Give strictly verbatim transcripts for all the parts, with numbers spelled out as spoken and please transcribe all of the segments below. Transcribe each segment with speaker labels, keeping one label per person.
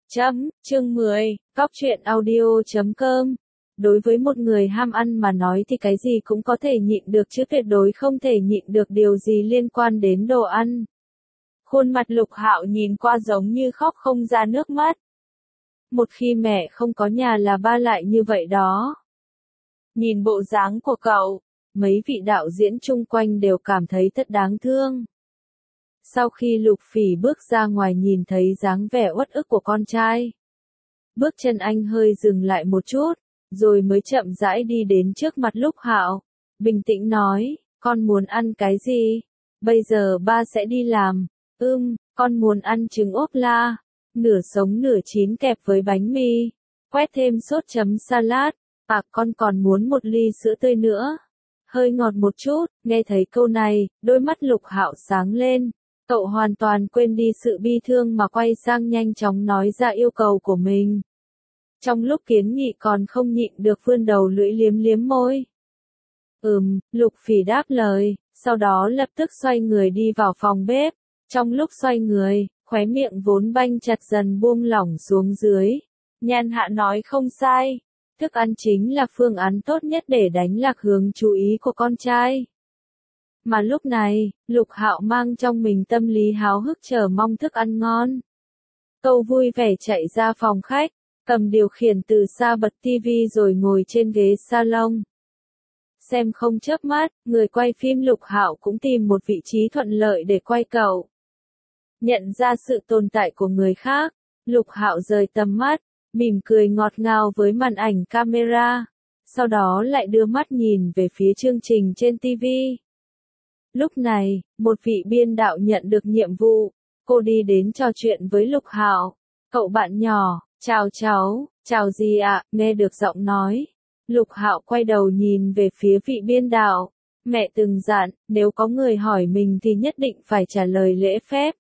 Speaker 1: Chấm, chương mười, Cóc truyện audio chấm com. Đối với một người ham ăn mà nói thì cái gì cũng có thể nhịn được chứ tuyệt đối không thể nhịn được điều gì liên quan đến đồ ăn. Khuôn mặt Lục Hạo nhìn qua giống như khóc không ra nước mắt. Một khi mẹ không có nhà là ba lại như vậy đó. Nhìn bộ dáng của cậu, mấy vị đạo diễn chung quanh đều cảm thấy thật đáng thương. Sau khi Lục Phỉ bước ra ngoài nhìn thấy dáng vẻ uất ức của con trai, bước chân anh hơi dừng lại một chút, rồi mới chậm rãi đi đến trước mặt Lục Hạo, bình tĩnh nói, con muốn ăn cái gì? Bây giờ ba sẽ đi làm. Ưm, con muốn ăn trứng ốp la, nửa sống nửa chín kẹp với bánh mì, quét thêm sốt chấm salad. À, con còn muốn một ly sữa tươi nữa, hơi ngọt một chút. Nghe thấy câu này, đôi mắt Lục Hạo sáng lên. Cậu hoàn toàn quên đi sự bi thương mà quay sang nhanh chóng nói ra yêu cầu của mình. Trong lúc Kiến Nghị còn không nhịn được vươn đầu lưỡi liếm liếm môi. Ừm, Lục Phỉ đáp lời, sau đó lập tức xoay người đi vào phòng bếp. Trong lúc xoay người, khóe miệng vốn banh chặt dần buông lỏng xuống dưới. Nhan Hạ nói không sai, thức ăn chính là phương án tốt nhất để đánh lạc hướng chú ý của con trai. Mà lúc này, Lục Hạo mang trong mình tâm lý háo hức chờ mong thức ăn ngon. Cậu vui vẻ chạy ra phòng khách, cầm điều khiển từ xa bật tivi rồi ngồi trên ghế salon. Xem không chớp mắt, người quay phim Lục Hạo cũng tìm một vị trí thuận lợi để quay cậu. Nhận ra sự tồn tại của người khác, Lục Hạo rời tầm mắt, mỉm cười ngọt ngào với màn ảnh camera, sau đó lại đưa mắt nhìn về phía chương trình trên tivi. Lúc này, một vị biên đạo nhận được nhiệm vụ, cô đi đến trò chuyện với Lục Hạo. Cậu bạn nhỏ, chào cháu, chào gì ạ? Nghe được giọng nói, Lục Hạo quay đầu nhìn về phía vị biên đạo. Mẹ từng dặn, nếu có người hỏi mình thì nhất định phải trả lời lễ phép,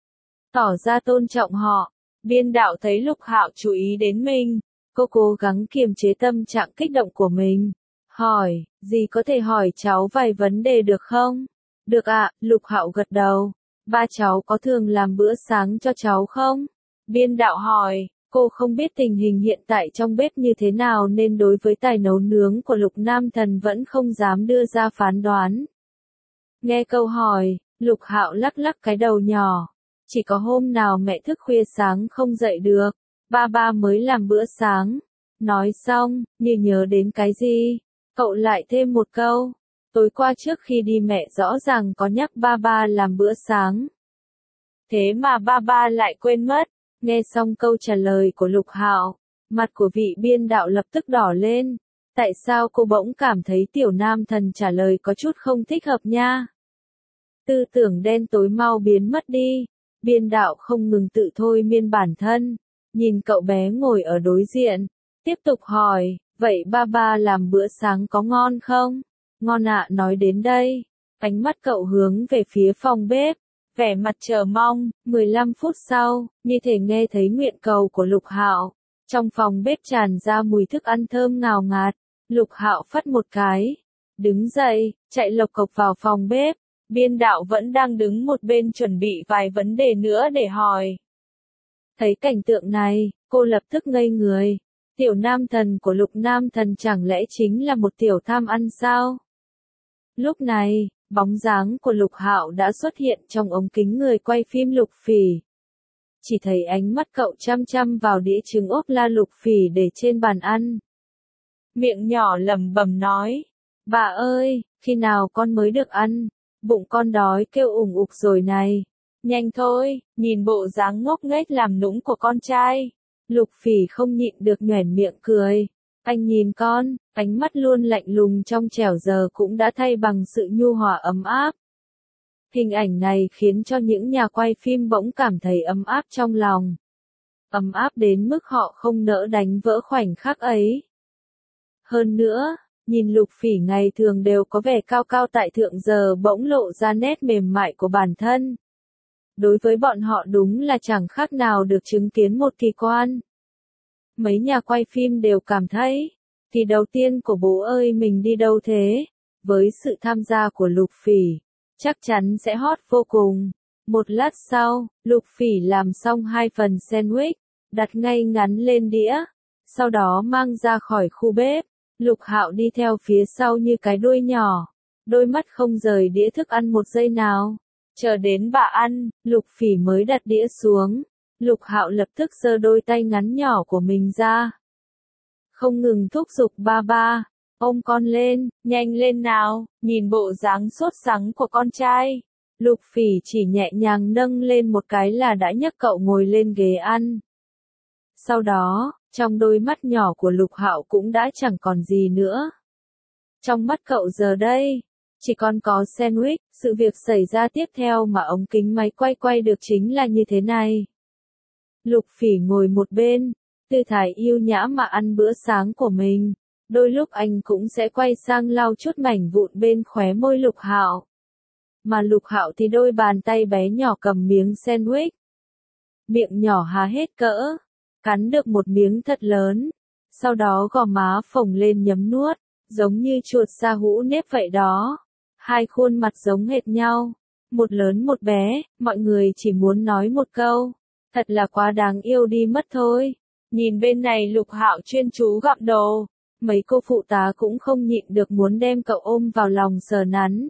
Speaker 1: tỏ ra tôn trọng họ. Biên đạo thấy Lục Hạo chú ý đến mình, cô cố gắng kiềm chế tâm trạng kích động của mình. Hỏi, gì có thể hỏi cháu vài vấn đề được không? Được ạ, Lục Hạo gật đầu. Ba cháu có thường làm bữa sáng cho cháu không? Biên đạo hỏi, cô không biết tình hình hiện tại trong bếp như thế nào nên đối với tài nấu nướng của Lục Nam Thần vẫn không dám đưa ra phán đoán. Nghe câu hỏi, Lục Hạo lắc lắc cái đầu nhỏ. Chỉ có hôm nào mẹ thức khuya sáng không dậy được, ba ba mới làm bữa sáng. Nói xong, như nhớ đến cái gì, cậu lại thêm một câu. Tối qua trước khi đi mẹ rõ ràng có nhắc ba ba làm bữa sáng. Thế mà ba ba lại quên mất. Nghe xong câu trả lời của Lục Hạo, mặt của vị biên đạo lập tức đỏ lên. Tại sao cô bỗng cảm thấy Tiểu Nam Thần trả lời có chút không thích hợp nha? Tư tưởng đen tối mau biến mất đi. Biên đạo không ngừng tự thôi miên bản thân, nhìn cậu bé ngồi ở đối diện, tiếp tục hỏi, vậy ba ba làm bữa sáng có ngon không? Ngon ạ. Nói đến đây, ánh mắt cậu hướng về phía phòng bếp, vẻ mặt chờ mong. mười lăm phút sau, như thể nghe thấy nguyện cầu của Lục Hạo, trong phòng bếp tràn ra mùi thức ăn thơm ngào ngạt. Lục Hạo phất một cái, đứng dậy, chạy lộc cộc vào phòng bếp. Biên đạo vẫn đang đứng một bên chuẩn bị vài vấn đề nữa để hỏi. Thấy cảnh tượng này, cô lập tức ngây người. Tiểu Nam Thần của Lục Nam Thần chẳng lẽ chính là một tiểu tham ăn sao? Lúc này, bóng dáng của Lục Hạo đã xuất hiện trong ống kính người quay phim Lục Phỉ. Chỉ thấy ánh mắt cậu chăm chăm vào đĩa trứng ốp la Lục Phỉ để trên bàn ăn. Miệng nhỏ lẩm bẩm nói, bà ơi, khi nào con mới được ăn? Bụng con đói kêu ủng ục rồi này. Nhanh thôi, nhìn bộ dáng ngốc nghếch làm nũng của con trai. Lục Phỉ không nhịn được nhoẻn miệng cười. Anh nhìn con, ánh mắt luôn lạnh lùng trong trẻo giờ cũng đã thay bằng sự nhu hòa ấm áp. Hình ảnh này khiến cho những nhà quay phim bỗng cảm thấy ấm áp trong lòng. Ấm áp đến mức họ không nỡ đánh vỡ khoảnh khắc ấy. Hơn nữa, nhìn Lục Phỉ ngày thường đều có vẻ cao cao tại thượng giờ bỗng lộ ra nét mềm mại của bản thân. Đối với bọn họ đúng là chẳng khác nào được chứng kiến một kỳ quan. Mấy nhà quay phim đều cảm thấy, kỳ đầu tiên của bố ơi mình đi đâu thế? Với sự tham gia của Lục Phỉ, chắc chắn sẽ hot vô cùng. Một lát sau, Lục Phỉ làm xong hai phần sandwich, đặt ngay ngắn lên đĩa, sau đó mang ra khỏi khu bếp. Lục Hạo đi theo phía sau như cái đuôi nhỏ, đôi mắt không rời đĩa thức ăn một giây nào. Chờ đến bà ăn, Lục Phỉ mới đặt đĩa xuống. Lục Hạo lập tức giơ đôi tay ngắn nhỏ của mình ra, không ngừng thúc giục ba ba, ôm con lên, nhanh lên nào, nhìn bộ dáng sốt sắng của con trai. Lục Phỉ chỉ nhẹ nhàng nâng lên một cái là đã nhấc cậu ngồi lên ghế ăn. Sau đó, trong đôi mắt nhỏ của Lục Hạo cũng đã chẳng còn gì nữa. Trong mắt cậu giờ đây, chỉ còn có sandwich. Sự việc xảy ra tiếp theo mà ống kính máy quay quay được chính là như thế này. Lục Phỉ ngồi một bên, tư thái yêu nhã mà ăn bữa sáng của mình. Đôi lúc anh cũng sẽ quay sang lau chút mảnh vụn bên khóe môi Lục Hạo. Mà Lục Hạo thì đôi bàn tay bé nhỏ cầm miếng sandwich. Miệng nhỏ há hết cỡ, cắn được một miếng thật lớn, sau đó gò má phồng lên nhấm nuốt, giống như chuột sa hũ nếp vậy đó. Hai khuôn mặt giống hệt nhau, một lớn một bé, mọi người chỉ muốn nói một câu, thật là quá đáng yêu đi mất thôi. Nhìn bên này Lục Hạo chuyên chú gặm đồ, mấy cô phụ tá cũng không nhịn được muốn đem cậu ôm vào lòng sờ nắn.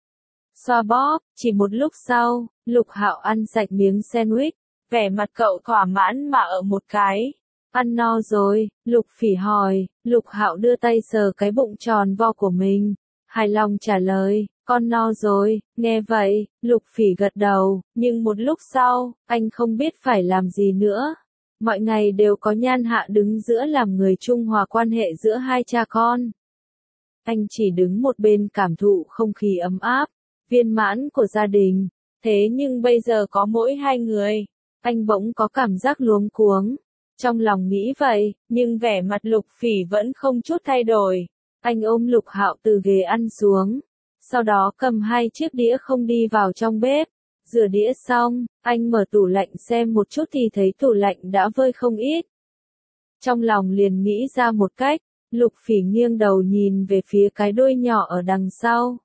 Speaker 1: Xoa bóp, chỉ một lúc sau, Lục Hạo ăn sạch miếng sandwich, vẻ mặt cậu thỏa mãn mà ở một cái. Ăn no rồi, Lục Phỉ hỏi. Lục Hạo đưa tay sờ cái bụng tròn vo của mình, hài lòng trả lời, con no rồi. Nghe vậy, Lục Phỉ gật đầu, nhưng một lúc sau, anh không biết phải làm gì nữa. Mọi ngày đều có Nhan Hạ đứng giữa làm người trung hòa quan hệ giữa hai cha con. Anh chỉ đứng một bên cảm thụ không khí ấm áp, viên mãn của gia đình. Thế nhưng bây giờ có mỗi hai người, anh bỗng có cảm giác luống cuống. Trong lòng nghĩ vậy, nhưng vẻ mặt Lục Phỉ vẫn không chút thay đổi. Anh ôm Lục Hạo từ ghế ăn xuống, sau đó cầm hai chiếc đĩa không đi vào trong bếp. Rửa đĩa xong, anh mở tủ lạnh xem một chút thì thấy tủ lạnh đã vơi không ít. Trong lòng liền nghĩ ra một cách, Lục Phỉ nghiêng đầu nhìn về phía cái đuôi nhỏ ở đằng sau.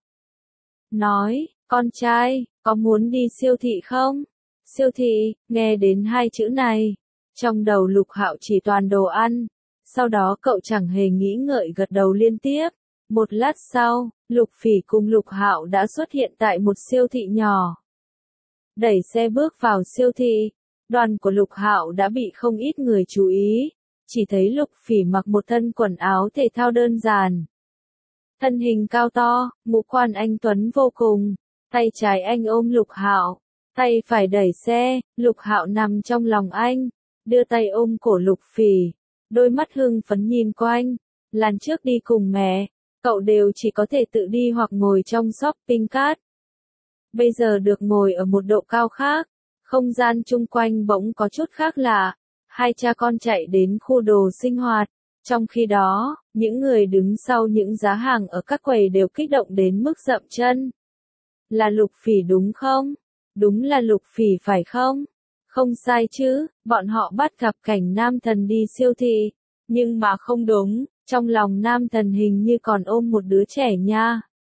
Speaker 1: Nói, con trai, có muốn đi siêu thị không? Siêu thị, nghe đến hai chữ này, trong đầu Lục Hạo chỉ toàn đồ ăn. Sau đó cậu chẳng hề nghĩ ngợi gật đầu liên tiếp. Một lát sau, Lục Phỉ cùng Lục Hạo đã xuất hiện tại một siêu thị nhỏ. Đẩy xe bước vào siêu thị, đoàn của Lục Hạo đã bị không ít người chú ý. Chỉ thấy Lục Phỉ mặc một thân quần áo thể thao đơn giản. Thân hình cao to, ngũ quan anh tuấn vô cùng. Tay trái anh ôm Lục Hạo, tay phải đẩy xe. Lục Hạo nằm trong lòng anh, đưa tay ôm cổ Lục Phỉ, đôi mắt hưng phấn nhìn quanh. Lần trước đi cùng mẹ, cậu đều chỉ có thể tự đi hoặc ngồi trong shopping cart. Bây giờ được ngồi ở một độ cao khác, không gian chung quanh bỗng có chút khác lạ. Hai cha con chạy đến khu đồ sinh hoạt. Trong khi đó, những người đứng sau những giá hàng ở các quầy đều kích động đến mức dậm chân. Là Lục Phỉ đúng không? Đúng là Lục Phỉ phải không? Không sai chứ, bọn họ bắt gặp cảnh nam thần đi siêu thị. Nhưng mà không đúng, trong lòng nam thần hình như còn ôm một đứa trẻ nha.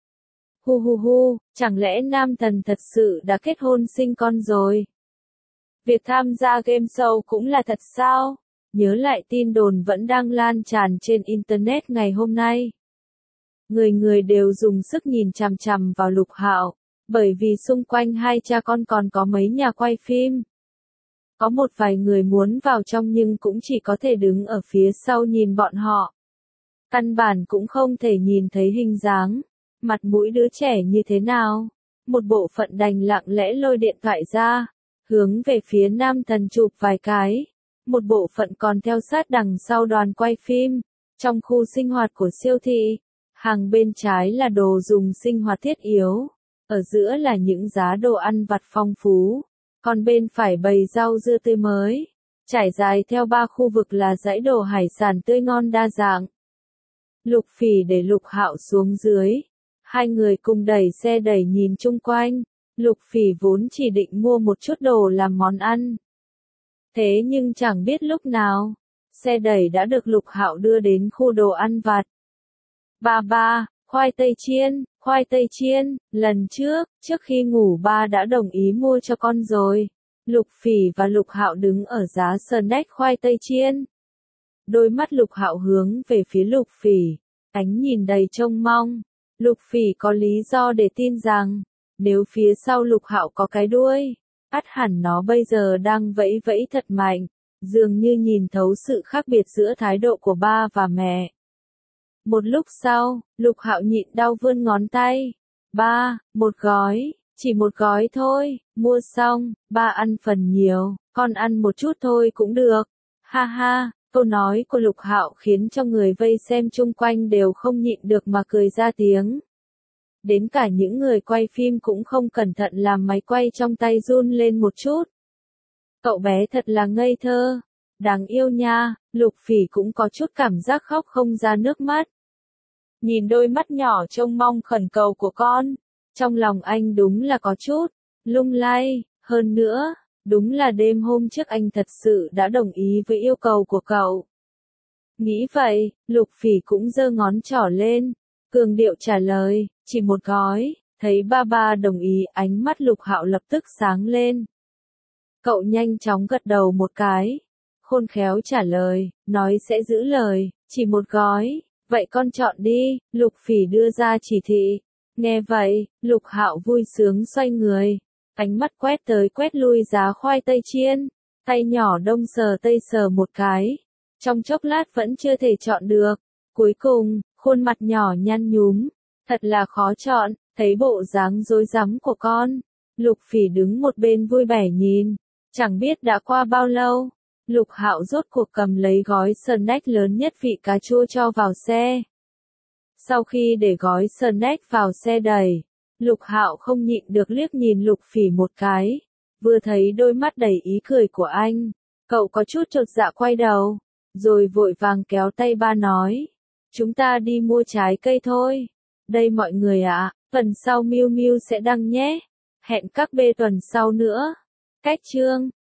Speaker 1: Hu hu hu, chẳng lẽ nam thần thật sự đã kết hôn sinh con rồi? Việc tham gia game show cũng là thật sao? Nhớ lại tin đồn vẫn đang lan tràn trên Internet ngày hôm nay. Người người đều dùng sức nhìn chằm chằm vào Lục Hạo, bởi vì xung quanh hai cha con còn có mấy nhà quay phim. Có một vài người muốn vào trong nhưng cũng chỉ có thể đứng ở phía sau nhìn bọn họ. Căn bản cũng không thể nhìn thấy hình dáng, mặt mũi đứa trẻ như thế nào. Một bộ phận đành lặng lẽ lôi điện thoại ra, hướng về phía nam thần chụp vài cái. Một bộ phận còn theo sát đằng sau đoàn quay phim. Trong khu sinh hoạt của siêu thị, hàng bên trái là đồ dùng sinh hoạt thiết yếu, ở giữa là những giá đồ ăn vặt phong phú, còn bên phải bày rau dưa tươi mới. Trải dài theo ba khu vực là dãy đồ hải sản tươi ngon đa dạng. Lục Phỉ để Lục Hạo xuống dưới, hai người cùng đẩy xe đẩy nhìn chung quanh. Lục Phỉ vốn chỉ định mua một chút đồ làm món ăn. Thế nhưng chẳng biết lúc nào, xe đẩy đã được Lục Hạo đưa đến khu đồ ăn vặt. Ba ba, khoai tây chiên, khoai tây chiên, lần trước, trước khi ngủ ba đã đồng ý mua cho con rồi. Lục Phỉ và Lục Hạo đứng ở giá snack khoai tây chiên. Đôi mắt Lục Hạo hướng về phía Lục Phỉ, ánh nhìn đầy trông mong. Lục Phỉ có lý do để tin rằng, nếu phía sau Lục Hạo có cái đuôi, ắt hẳn nó bây giờ đang vẫy vẫy thật mạnh, dường như nhìn thấu sự khác biệt giữa thái độ của ba và mẹ. Một lúc sau, Lục Hạo nhịn đau vươn ngón tay. Ba, một gói, chỉ một gói thôi, mua xong, ba ăn phần nhiều, con ăn một chút thôi cũng được. Ha ha, câu nói của Lục Hạo khiến cho người vây xem chung quanh đều không nhịn được mà cười ra tiếng. Đến cả những người quay phim cũng không cẩn thận làm máy quay trong tay run lên một chút. Cậu bé thật là ngây thơ, đáng yêu nha. Lục Phỉ cũng có chút cảm giác khóc không ra nước mắt. Nhìn đôi mắt nhỏ trông mong khẩn cầu của con, trong lòng anh đúng là có chút lung lay. Hơn nữa, đúng là đêm hôm trước anh thật sự đã đồng ý với yêu cầu của cậu. Nghĩ vậy, Lục Phỉ cũng giơ ngón trỏ lên, cường điệu trả lời, chỉ một gói. Thấy ba ba đồng ý, ánh mắt Lục Hạo lập tức sáng lên. Cậu nhanh chóng gật đầu một cái, khôn khéo trả lời, nói sẽ giữ lời, chỉ một gói, vậy con chọn đi. Lục Phỉ đưa ra chỉ thị. Nghe vậy, Lục Hạo vui sướng xoay người, ánh mắt quét tới quét lui giá khoai tây chiên, tay nhỏ đông sờ tây sờ một cái, trong chốc lát vẫn chưa thể chọn được. Cuối cùng, khuôn mặt nhỏ nhăn nhúm, thật là khó chọn. Thấy bộ dáng rối rắm của con, Lục Phỉ đứng một bên vui vẻ nhìn. Chẳng biết đã qua bao lâu, Lục Hạo rốt cuộc cầm lấy gói snack lớn nhất vị cà chua cho vào xe. Sau khi để gói snack vào xe đầy, Lục Hạo không nhịn được liếc nhìn Lục Phỉ một cái. Vừa thấy đôi mắt đầy ý cười của anh, cậu có chút chột dạ quay đầu, rồi vội vàng kéo tay ba nói, chúng ta đi mua trái cây thôi. Đây mọi người ạ, tuần sau Miu Miu sẽ đăng nhé. Hẹn các bê tuần sau nữa. Cách chương